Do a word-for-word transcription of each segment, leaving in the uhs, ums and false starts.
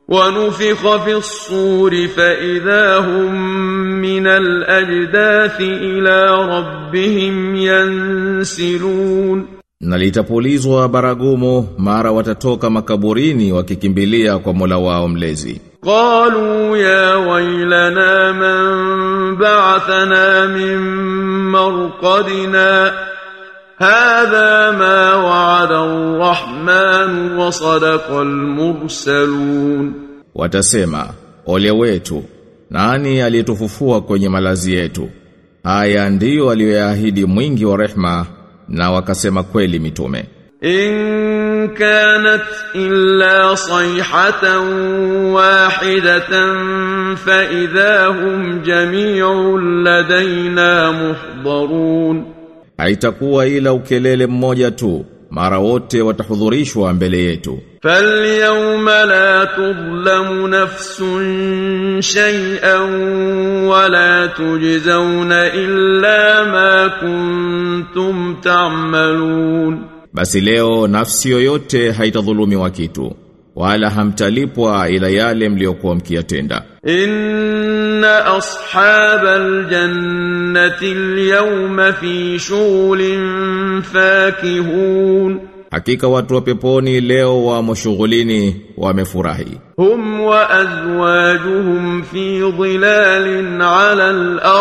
ونفخ في الصور فإذا هم من الأجداث إلى ربهم ينسلون. Na litapulizwa baragumu, mara watatoka makaburini wakikimbilia kwa Mola wao mlezi. قالوا يا ويلنا من بعثنا من مرقدنا هذا ما وعد الرحمن وصدق المرسلون. Watasema, ole wetu, nani aliyetufufua kwenye malazi yetu? Haya ndiyo aliyoahidi mwingi wa rehma, na wakasema kweli mitume. إن كانت إلا صيحة واحدة فإذا هم جميع لدينا محضرون. Haitakuwa ila ukelele mmoja tu, mara wote watahudhurishwa mbele yetu. فاليوم لا تظلم نفس شيئا ولا تجزون إلا ما كنتم تعملون. Basi leo nafsi yoyote haitadhulumiwa kitu, wala hamtalipwa ila yale mliokuwa mkiyatenda. Inna ashabal jannati al-yawma fi shughulin fakihun. Hakika watu wa peponi leo wamo shughulini, wamefurahi. Hum wa azwajuhum fi dhilalin ala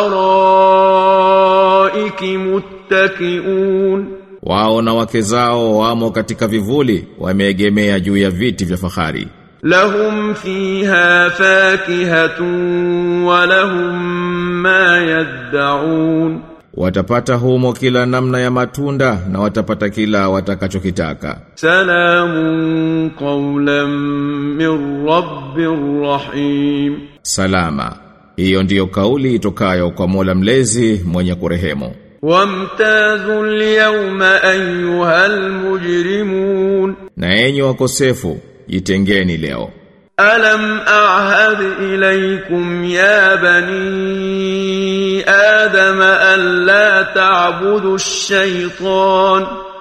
al-araiki muttaki'un. Wao na wake zao wamo katika vivuli, wameegemea juu ya viti vya fahari. Lahum fiha fakihatun wa lahum ma yad'un. Watapata humo kila namna ya matunda na watapata kila watakachokitaka. Salamun qawlan min rabbir rahim. Salama, hiyo ndiyo kauli itokayo kwa Mola mlezi mwenye kurehemu. Wamtazu al-yawma ayyuhal mujrimun. Na enyi wakosefu, jitengeni leo. Alam a'had ilaykum ya bani Adam an la ta'budu ash-shaytan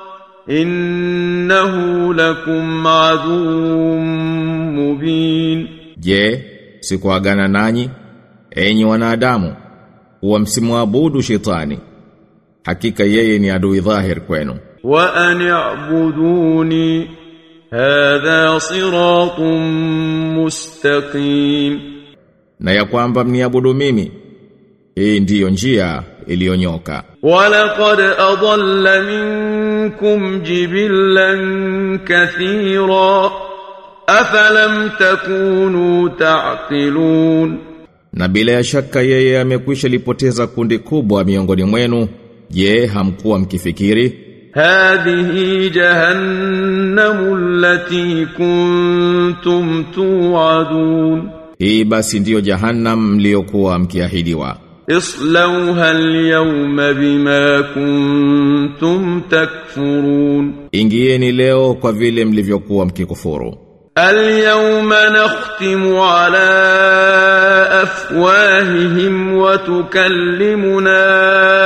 innahu lakum aduwwun mubin. Je, sikuagana nanyi enyi wanadamu kuwa msimwabudu shetani? Hakika yeye ni adui dhahir kwenu. Wa ani'buduni hadha siratun mustaqim. Na ya kwamba mniabudu mimi, hii ndiyo njia iliyonyoka. Wa laqad adalla minkum jibillan kathira afalam takunu ta'qilun. Na bila shaka yeye amekwisha lipoteza kundi kubwa miongoni mwenu, je, hamkuwa mkifikiri? Hadhihi jahannamu allati kuntum tu'adun. Hii basi ndiyo jahannam mliokuwa mkiahidiwa. Islauha al-yawma bima kuntum takfurun. Ingieni leo kwa vile mlivyokuwa mkikufuru. Al-yawma nakhtimu ala afwahihim wa tukallimuna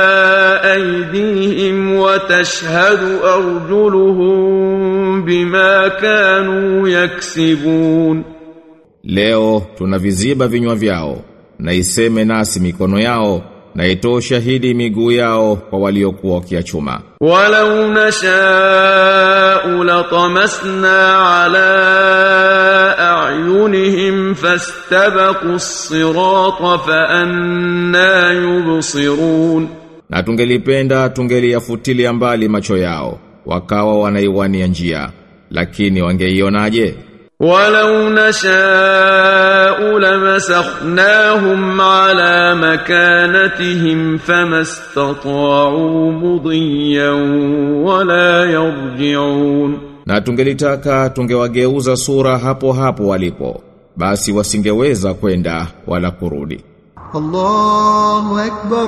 aydihim wa tashhadu arjuluhum bima kanu yaksibun. Leo tunaviziba vinywa vyao, na iseme nasi mikono yao, na itoe shahidi miguu yao kwa waliokuwa wakiachuma. Walau nasha'u latamasna ala a'yunihim fastabaqu as-sirata fa anna yubsirun. Na tungelipenda tungeliyafutilia mbali macho yao, wakawa wanaiwania njia, lakini wangeionaje? Walau nasha'u lamasakhnahum ala makanatihim famastata'u mudiyan wala yarji'un. Na tungelitaka tungewageuza sura hapo hapo walipo, basi wasingeweza kwenda wala kurudi. Allahu akbar,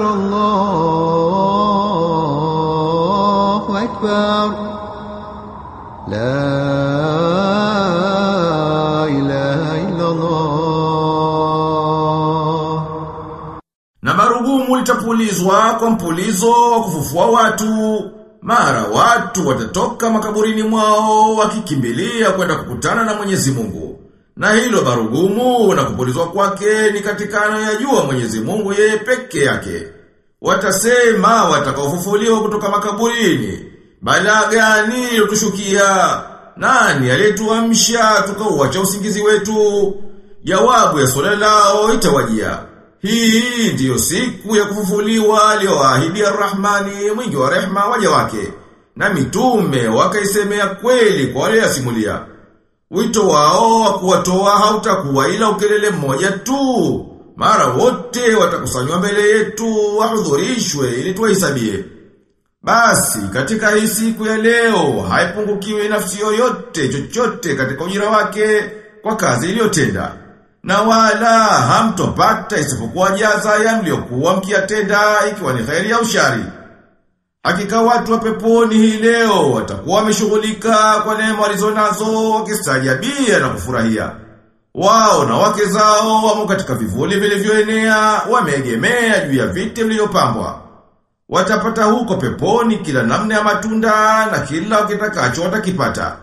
Allahu akbar. La Na marugumu litapulizwa kwa mpulizo wa kufufua watu. Mara watu watatoka makaburini mwao wakikimbilia kwenda kukutana na Mwenyezi Mungu. Na hilo barugumu na kupulizwa kwake ni katika anayojua Mwenyezi Mungu yeye peke yake. Watasema watakaofufuliwa kutoka makaburini, bala gani utushukia? Nani aliyetuamsha tukauacha usingizi wetu? Jawabu ya swali lao itawajia. Hii ndiyo siku ya kufufuliwa aliyoahidi Ar-Rahmani mwingi wa rehema waja wake. Na mitume wakaisemea kweli kwa wale yasimulia. Wito wao wa kuwatoa hautakuwa ila ukelele mmoja tu. Mara wote watakusanywa mbele yetu wahudhurishwe ili tuwahisabie. Basi katika hii siku ya leo haipungukiwi nafsi yoyote chochote katika ujira wake kwa kazi iliyotenda. Na wala hamtopata isipokuwa jaza ya mliokuwa mkiyatenda ikiwa ni kheri au shari. Hakika watu wa peponi hii leo watakuwa wameshughulika kwa neema walizonazo wakistajabia na kufurahia. Wao na wake zao wamo katika vivuli vilivyoenea, wameegemea juu ya viti vilivyopambwa. Watapata huko peponi kila namna ya matunda na kila wakitakacho watakipata.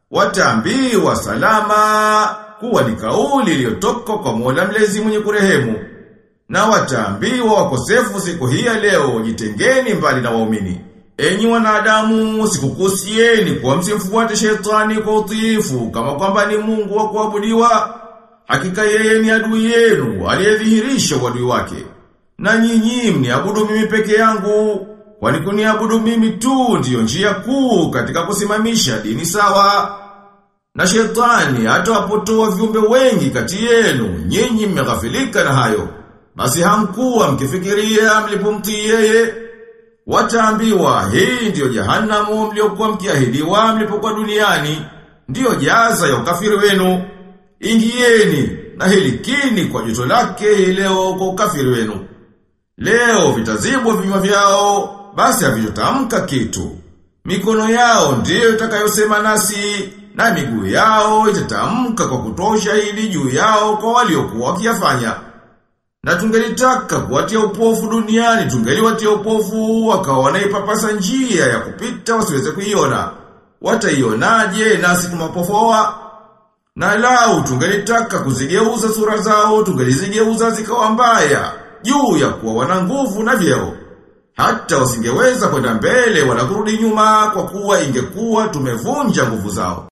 Wataambiwa salama, kuwa ni kauli iliyotoka kwa Mola mlezi mwenye kurehemu. Na wataambiwa wakosefu siku hii ya leo, jitengeni mbali na waumini. Enyi wanadamu, sikukusieni kwa msimfuate shetani kwa utiifu kama kwamba ni Mungu wa kuabudiwa. Hakika yeye ni adui yenu aliyedhihirisha uadui wake. Na nyinyi mniabudu mimi peke yangu, kwani kuniabudu mimi tu ndiyo njia kuu katika kusimamisha dini sawa. Na shetani atawapotoa viumbe wengi kati yenu, nyinyi mmeghafilika na hayo. Basi hamkuwa mkifikiria mlipomtii yeye. Wataambiwa hii ndiyo jahanamu mliokuwa mkiahidiwa mlipokuwa duniani, ndiyo jaza ya ukafiri wenu. Ingieni na hilikini kwa joto lake hii leo kwa ukafiri wenu. Leo vitazibwa vinywa vyao, basi havitotamka kitu. Mikono yao ndiyo itakayosema nasi, na miguu yao itatamka kwa kutoa ushahidi juu yao kwa waliokuwa wakiyafanya. Na tungelitaka kuwatia upofu duniani, tungeliwatia upofu wakawa wanaipapasa njia ya kupita wasiweze kuiona. Wataionaje nasi tumapofoa? Na lau tungelitaka kuzigeuza sura zao, tungelizigeuza zikawa mbaya, juu ya kuwa wana nguvu na vyeo. Hata wasingeweza kwenda mbele wala kurudi nyuma kwa kuwa ingekuwa tumevunja nguvu zao.